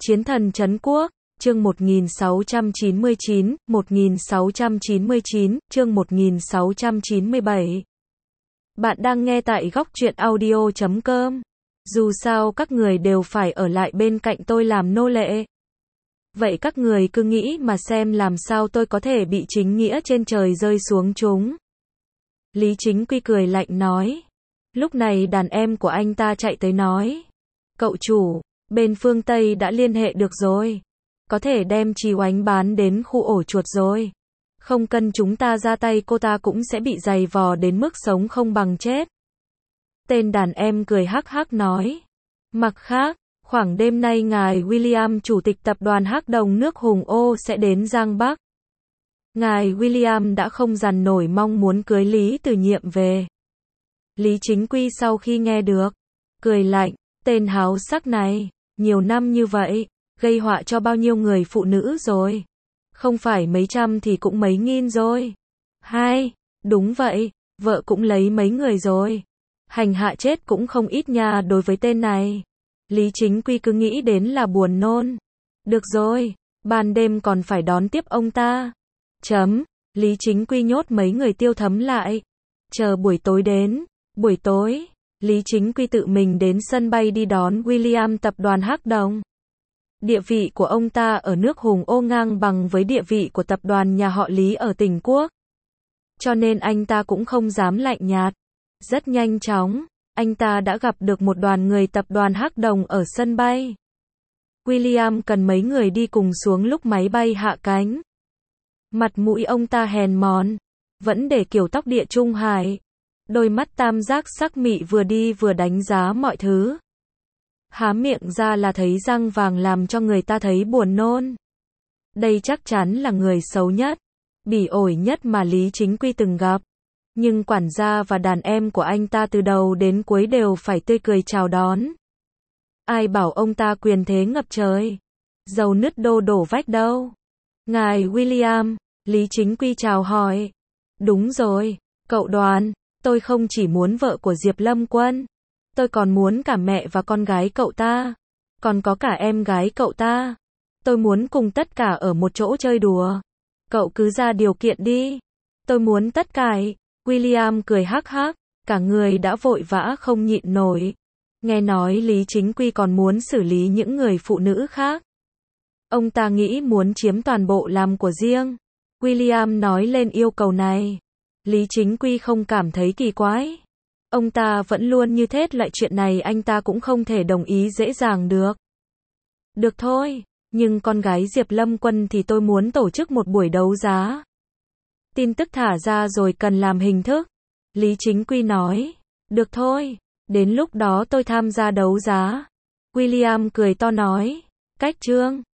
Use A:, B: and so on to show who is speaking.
A: Chiến thần trấn quốc, chương 1699, 1699, chương 1697. Bạn đang nghe tại góc truyện audio.com. Dù sao các người đều phải ở lại bên cạnh tôi làm nô lệ. Vậy các người cứ nghĩ mà xem làm sao tôi có thể bị chính nghĩa trên trời rơi xuống chúng. Lý Chính Quy cười lạnh nói. Lúc này đàn em của anh ta chạy tới nói. Cậu chủ, bên phương Tây đã liên hệ được rồi. Có thể đem Trì Oánh bán đến khu ổ chuột rồi. Không cần chúng ta ra tay cô ta cũng sẽ bị giày vò đến mức sống không bằng chết. Tên đàn em cười hắc hắc nói. Mặt khác, khoảng đêm nay ngài William chủ tịch tập đoàn Hắc Đồng nước Hùng Ô sẽ đến Giang Bắc. Ngài William đã không dằn nổi mong muốn cưới Lý Từ Nhiệm về. Lý Chính Quy sau khi nghe được, cười lạnh, tên háo sắc này, nhiều năm như vậy, gây họa cho bao nhiêu người phụ nữ rồi. Không phải mấy trăm thì cũng mấy nghìn rồi. Đúng vậy, vợ cũng lấy mấy người rồi. Hành hạ chết cũng không ít nha đối với tên này. Lý Chính Quy cứ nghĩ đến là buồn nôn. Được rồi, ban đêm còn phải đón tiếp ông ta. Lý Chính Quy nhốt mấy người Tiêu Thấm lại. Chờ buổi tối đến. Buổi tối, Lý Chính Quy tự mình đến sân bay đi đón William tập đoàn Hắc Đồng. Địa vị của ông ta ở nước Hùng Ô ngang bằng với địa vị của tập đoàn nhà họ Lý ở tỉnh Quốc. Cho nên anh ta cũng không dám lạnh nhạt. Rất nhanh chóng, anh ta đã gặp được một đoàn người tập đoàn Hắc Đồng ở sân bay. William cần mấy người đi cùng xuống lúc máy bay hạ cánh. Mặt mũi ông ta hèn mọn, vẫn để kiểu tóc địa Trung Hải. Đôi mắt tam giác sắc mị vừa đi vừa đánh giá mọi thứ. Há miệng ra là thấy răng vàng làm cho người ta thấy buồn nôn. Đây chắc chắn là người xấu nhất, bỉ ổi nhất mà Lý Chính Quy từng gặp. Nhưng quản gia và đàn em của anh ta từ đầu đến cuối đều phải tươi cười chào đón. Ai bảo ông ta quyền thế ngập trời, dầu nứt đô đổ vách đâu. Ngài William, Lý Chính Quy chào hỏi. Đúng rồi, cậu Đoàn, tôi không chỉ muốn vợ của Diệp Lâm Quân. Tôi còn muốn cả mẹ và con gái cậu ta. Còn có cả em gái cậu ta. Tôi muốn cùng tất cả ở một chỗ chơi đùa. Cậu cứ ra điều kiện đi. Tôi muốn tất cả. William cười hắc hắc. Cả người đã vội vã không nhịn nổi. Nghe nói Lý Chính Quy còn muốn xử lý những người phụ nữ khác. Ông ta nghĩ muốn chiếm toàn bộ làm của riêng. William nói lên yêu cầu này. Lý Chính Quy không cảm thấy kỳ quái. Ông ta vẫn luôn như thế, loại chuyện này anh ta cũng không thể đồng ý dễ dàng được. Được thôi, nhưng con gái Diệp Lâm Quân thì tôi muốn tổ chức một buổi đấu giá. Tin tức thả ra rồi cần làm hình thức. Lý Chính Quy nói. Được thôi, đến lúc đó tôi tham gia đấu giá. William cười to nói. Cách trương,